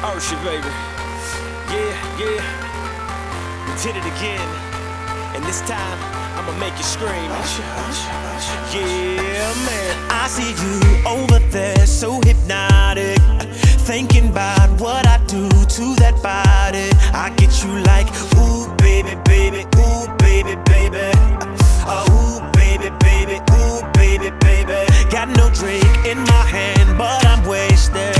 Ursha, baby. Yeah, yeah. We did it again. And this time, I'ma make you scream. Yeah, man. I see you over there, so hypnotic, thinking about what I do to that body. I get you like, ooh, baby, baby, ooh, baby, baby. Ooh, baby, baby, ooh, baby, baby. Got no drink in my hand, but I'm wasted.